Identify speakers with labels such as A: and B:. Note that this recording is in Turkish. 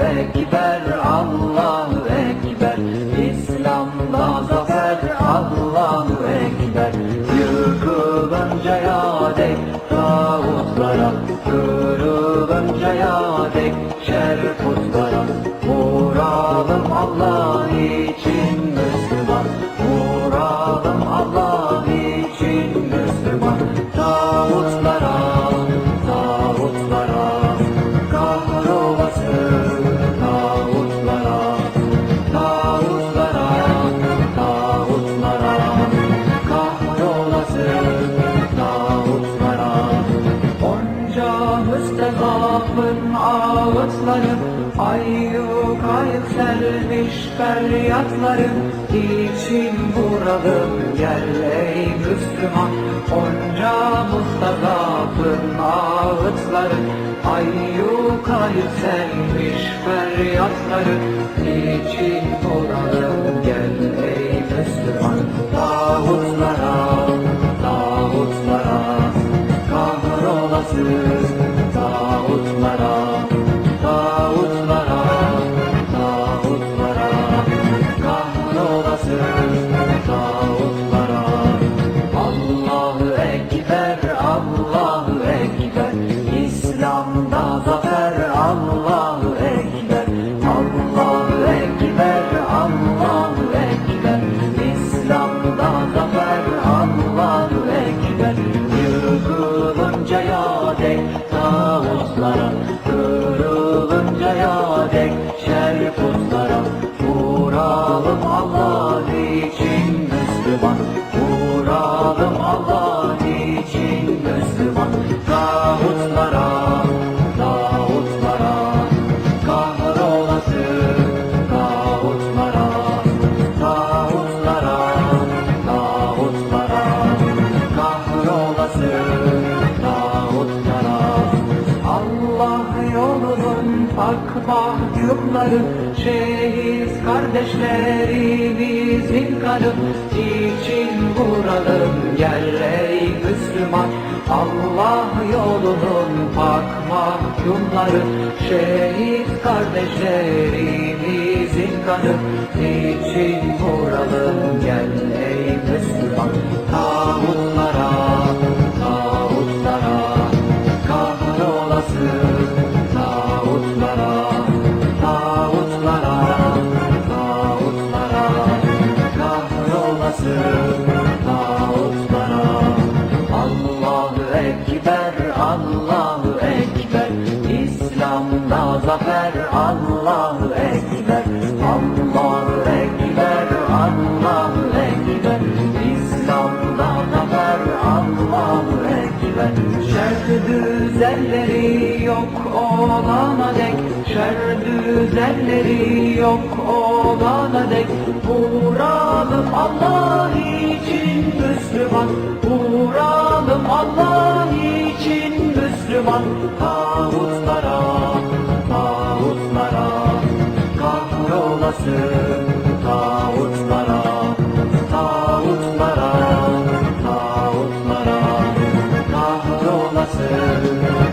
A: Ekber, Allahu Ekber. İslam'da zafer, Allahu Ekber. Yıkılıncaya dek tağutlara, kırılıncaya dek şer putlara, vuralım Allah için Müslüman, vuralım Allah için Müslüman. Tağutlara, tağutlara, kahrolasın tağutlara, tağutlara, tağutlara, kahrolasın tağutlara. Onca müstezafın ağıtları, ayyuka yükselmiş feryatları için vuralım gel ey Müslüman. Onca müstezafın ağıtları, ayyuka yükselmiş feryatları için vuralım gel ey Müslüman. Tağutlara, tağutlara, kahrolasın tağutlara, tağutlara, tağutlara, kahrolasın tağutlara. Allahu Ekber, Allahu Ekber. İslam'da zafer, Allahu Ekber. Allahu Ekber, Allahu Ekber. İslam'da zafer, Allahu Ekber. Yıkılıncaya dek tağutlara, kırılıncaya dek şer putlara, vuralım Allah için Müslüman, vuralım Allah için Müslüman. Tağutlara, tağutlara, kahrolasın tağutlara, tağutlara, tağutlara, kahrolasın tağutlara. Allah yolunun pak mahkumları, şehit kardeşlerimizin kanı için vuralım gel ey Müslüman. Allah yolunun pak mahkumları, şehit kardeşlerimizin kanı için vuralım gel ey Müslüman. Tağutlara, tağutlara, kahrolasın tağutlara, tağutlara, tağutlara, kahrolasın tağutlara. Allahu Ekber, Allahu Ekber. İslam'da zafer, Allahu Ekber. Allahu Ekber, Allahu Ekber. İslam'da zafer, Allahu Ekber. Şer düzenleri yok olana dek, şer düzenleri yok olana dek, vuralım Allah için Müslüman, vuralım Allah için Müslüman. Tağutlara, tağutlara, kahrolasın tağutlara, tağutlara, tağutlara, kahrolasın